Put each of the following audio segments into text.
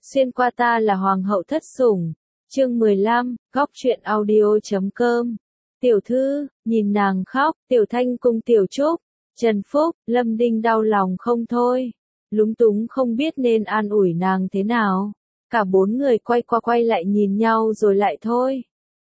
xuyên qua ta là hoàng hậu thất sủng. Chương 15, góc truyện audio.com. Tiểu thư, nhìn nàng khóc, Tiểu Thanh cùng Tiểu Trúc, Trần Phúc, Lâm Đinh đau lòng không thôi. Lúng túng không biết nên an ủi nàng thế nào. Cả bốn người quay qua quay lại nhìn nhau rồi lại thôi.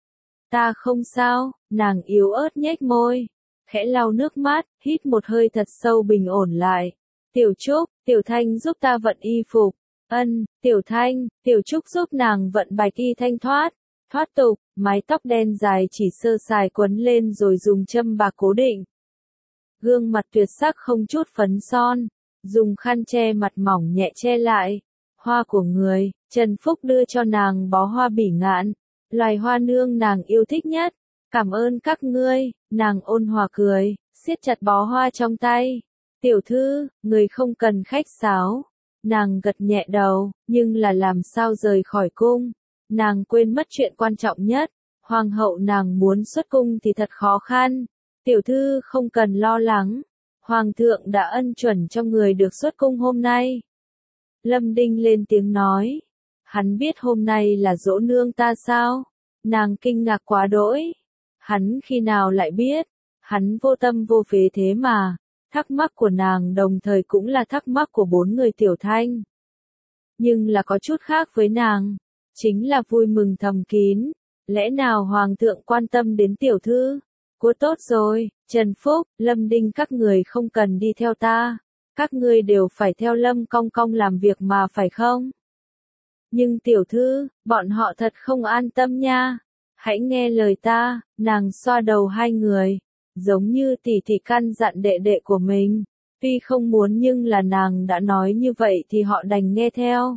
Ta không sao, nàng yếu ớt nhếch môi, khẽ lau nước mắt, hít một hơi thật sâu bình ổn lại. Tiểu Trúc, Tiểu Thanh giúp ta vận y phục. Ân, Tiểu Thanh, Tiểu Trúc giúp nàng vận bạch y thanh thoát tục, mái tóc đen dài chỉ sơ sài quấn lên rồi dùng châm bạc cố định. Gương mặt tuyệt sắc không chút phấn son, dùng khăn che mặt mỏng nhẹ che lại. Hoa của người, Trần Phúc đưa cho nàng bó hoa bỉ ngạn, loài hoa nương nàng yêu thích nhất. Cảm ơn các ngươi, nàng ôn hòa cười, siết chặt bó hoa trong tay. Tiểu thư, người không cần khách sáo. Nàng gật nhẹ đầu, nhưng là làm sao rời khỏi cung. Nàng quên mất chuyện quan trọng nhất. Hoàng hậu nàng muốn xuất cung thì thật khó khăn. Tiểu thư không cần lo lắng. Hoàng thượng đã ân chuẩn cho người được xuất cung hôm nay. Lâm Đinh lên tiếng nói. Hắn biết hôm nay là dỗ nương ta sao? Nàng kinh ngạc quá đỗi. Hắn khi nào lại biết? Hắn vô tâm vô phế thế mà. Thắc mắc của nàng đồng thời cũng là thắc mắc của bốn người Tiểu Thanh. Nhưng là có chút khác với nàng. Chính là vui mừng thầm kín. Lẽ nào Hoàng thượng quan tâm đến tiểu thư? Cô tốt rồi, Trần Phúc, Lâm Đinh các người không cần đi theo ta. Các ngươi đều phải theo Lâm Cong Cong làm việc mà phải không? Nhưng tiểu thư, bọn họ thật không an tâm nha. Hãy nghe lời ta, nàng xoa đầu hai người. Giống như tỷ tỷ căn dặn đệ đệ của mình. Tuy không muốn nhưng là nàng đã nói như vậy thì họ đành nghe theo.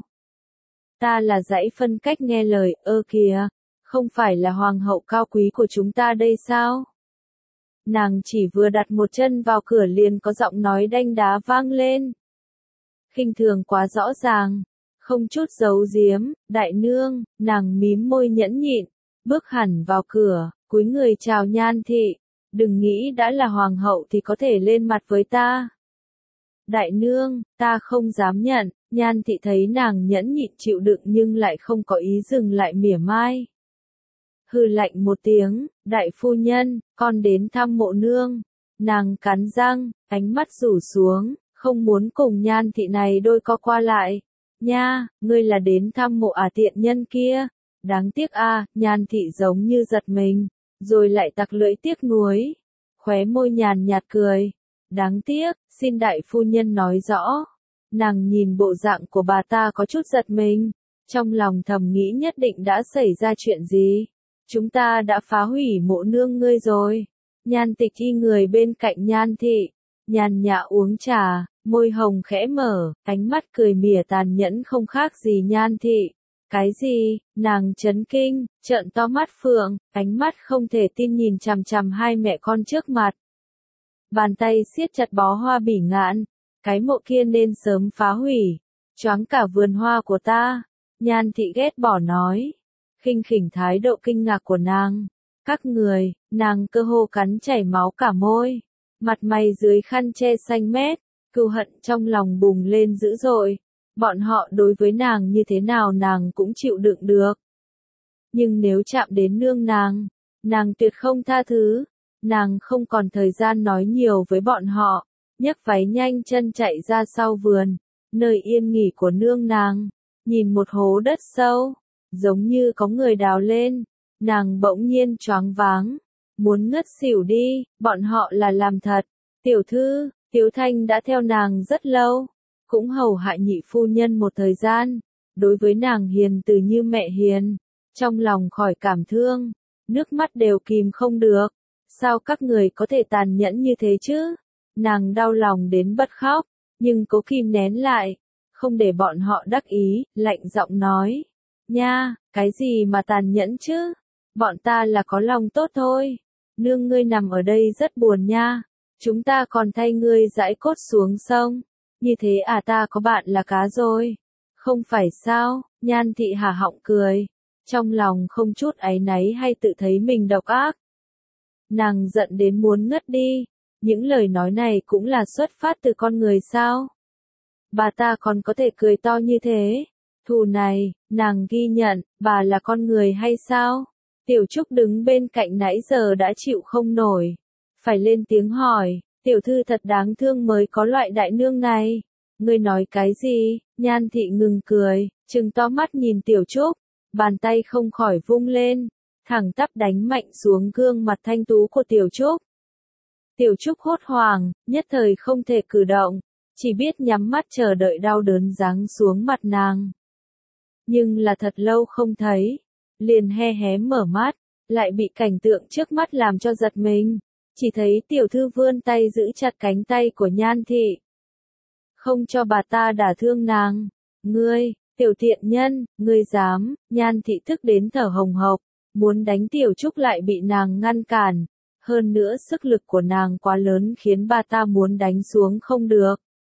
Ta là dãy phân cách nghe lời, kìa, không phải là hoàng hậu cao quý của chúng ta đây sao? Nàng chỉ vừa đặt một chân vào cửa liền có giọng nói đanh đá vang lên. Khinh thường quá rõ ràng, không chút giấu giếm, đại nương, nàng mím môi nhẫn nhịn, bước hẳn vào cửa, cúi người chào Nhan thị, đừng nghĩ đã là hoàng hậu thì có thể lên mặt với ta. Đại nương, ta không dám nhận. Nhan thị thấy nàng nhẫn nhịn chịu đựng nhưng lại không có ý dừng lại mỉa mai. Hừ lạnh một tiếng, đại phu nhân, con đến thăm mộ nương. Nàng cắn răng, ánh mắt rủ xuống, không muốn cùng Nhan thị này đôi co qua lại. Nha, ngươi là đến thăm mộ tiện nhân kia. Đáng tiếc Nhan thị giống như giật mình, rồi lại tặc lưỡi tiếc nuối. Khóe môi nhàn nhạt cười. Đáng tiếc, xin đại phu nhân nói rõ. Nàng nhìn bộ dạng của bà ta có chút giật mình, trong lòng thầm nghĩ nhất định đã xảy ra chuyện gì. Chúng ta đã phá hủy mộ nương ngươi rồi. Nhan Tịch y người bên cạnh Nhan thị, nhàn nhã uống trà, môi hồng khẽ mở, ánh mắt cười mỉa tàn nhẫn không khác gì Nhan thị. Cái gì? Nàng chấn kinh, trợn to mắt phượng, ánh mắt không thể tin nhìn chằm chằm hai mẹ con trước mặt. Bàn tay siết chặt bó hoa bỉ ngạn. Cái mộ kia nên sớm phá hủy, choáng cả vườn hoa của ta. Nhan thị ghét bỏ nói, khinh khỉnh thái độ kinh ngạc của nàng. Các người, nàng cơ hồ cắn chảy máu cả môi, mặt mày dưới khăn che xanh mét, cừu hận trong lòng bùng lên dữ dội. Bọn họ đối với nàng như thế nào nàng cũng chịu đựng được. Nhưng nếu chạm đến nương nàng tuyệt không tha thứ. Nàng không còn thời gian nói nhiều với bọn họ. Nhấc váy nhanh chân chạy ra sau vườn, nơi yên nghỉ của nương nàng, nhìn một hố đất sâu, giống như có người đào lên, nàng bỗng nhiên choáng váng, muốn ngất xỉu đi, bọn họ là làm thật. Tiểu thư, Tiểu Thanh đã theo nàng rất lâu, cũng hầu hạ nhị phu nhân một thời gian, đối với nàng hiền từ như mẹ hiền, trong lòng khỏi cảm thương, nước mắt đều kìm không được, sao các người có thể tàn nhẫn như thế chứ? Nàng đau lòng đến bật khóc, nhưng cố kìm nén lại, không để bọn họ đắc ý, lạnh giọng nói. Nha, cái gì mà tàn nhẫn chứ? Bọn ta là có lòng tốt thôi. Nương ngươi nằm ở đây rất buồn nha. Chúng ta còn thay ngươi giãi cốt xuống sông. Như thế ta có bạn là cá rồi. Không phải sao? Nhan thị hả họng cười. Trong lòng không chút áy náy hay tự thấy mình độc ác. Nàng giận đến muốn ngất đi. Những lời nói này cũng là xuất phát từ con người sao? Bà ta còn có thể cười to như thế. Thù này, nàng ghi nhận, bà là con người hay sao? Tiểu Trúc đứng bên cạnh nãy giờ đã chịu không nổi. Phải lên tiếng hỏi, tiểu thư thật đáng thương mới có loại đại nương này. Ngươi nói cái gì? Nhan thị ngừng cười, trừng to mắt nhìn Tiểu Trúc, bàn tay không khỏi vung lên, thẳng tắp đánh mạnh xuống gương mặt thanh tú của Tiểu Trúc. Tiểu Trúc hốt hoảng, nhất thời không thể cử động, chỉ biết nhắm mắt chờ đợi đau đớn giáng xuống mặt nàng. Nhưng là thật lâu không thấy, liền hé hé mở mắt, lại bị cảnh tượng trước mắt làm cho giật mình, chỉ thấy tiểu thư vươn tay giữ chặt cánh tay của Nhan thị. Không cho bà ta đả thương nàng. Ngươi, tiểu tiện nhân, ngươi dám, Nhan thị tức đến thở hồng hộc, muốn đánh Tiểu Trúc lại bị nàng ngăn cản. Hơn nữa sức lực của nàng quá lớn khiến bà ta muốn đánh xuống không được.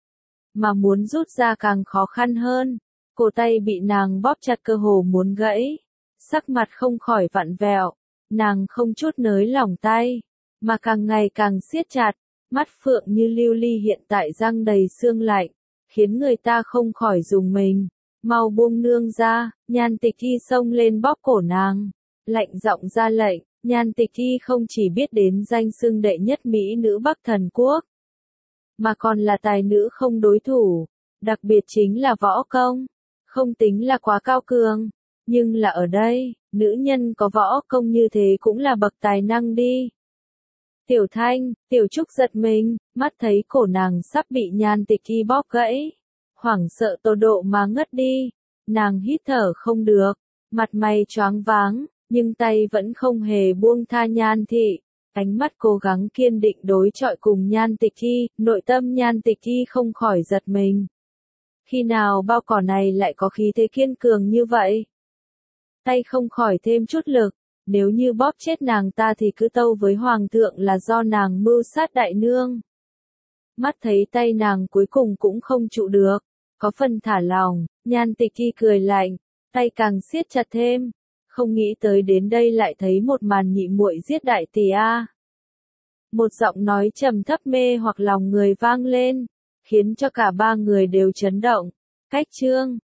Mà muốn rút ra càng khó khăn hơn, cổ tay bị nàng bóp chặt cơ hồ muốn gãy. Sắc mặt không khỏi vặn vẹo, nàng không chút nới lỏng tay, mà càng ngày càng siết chặt, mắt phượng như lưu ly hiện tại răng đầy xương lạnh, khiến người ta không khỏi rùng mình. Mau buông nương ra, Nhan Tịch Thi xông lên bóp cổ nàng, lạnh giọng ra lệnh. Nhan Tịch Thi không chỉ biết đến danh xưng đệ nhất mỹ nữ Bắc Thần Quốc, mà còn là tài nữ không đối thủ, đặc biệt chính là võ công, không tính là quá cao cường, nhưng là ở đây, nữ nhân có võ công như thế cũng là bậc tài năng đi. Tiểu Thanh, Tiểu Trúc giật mình, mắt thấy cổ nàng sắp bị Nhan Tịch Thi bóp gãy, hoảng sợ tột độ mà ngất đi, nàng hít thở không được, mặt mày choáng váng. Nhưng tay vẫn không hề buông tha Nhan thị, ánh mắt cố gắng kiên định đối chọi cùng Nhan Tịch Thi, nội tâm Nhan Tịch Thi không khỏi giật mình. Khi nào bao cỏ này lại có khí thế kiên cường như vậy? Tay không khỏi thêm chút lực, nếu như bóp chết nàng ta thì cứ tâu với Hoàng thượng là do nàng mưu sát đại nương. Mắt thấy tay nàng cuối cùng cũng không trụ được, có phần thả lòng, Nhan Tịch Thi cười lạnh, tay càng siết chặt thêm. Không nghĩ tới đến đây lại thấy một màn nhị muội giết đại tỷ a. Một giọng nói trầm thấp mê hoặc lòng người vang lên, khiến cho cả ba người đều chấn động. Cách chương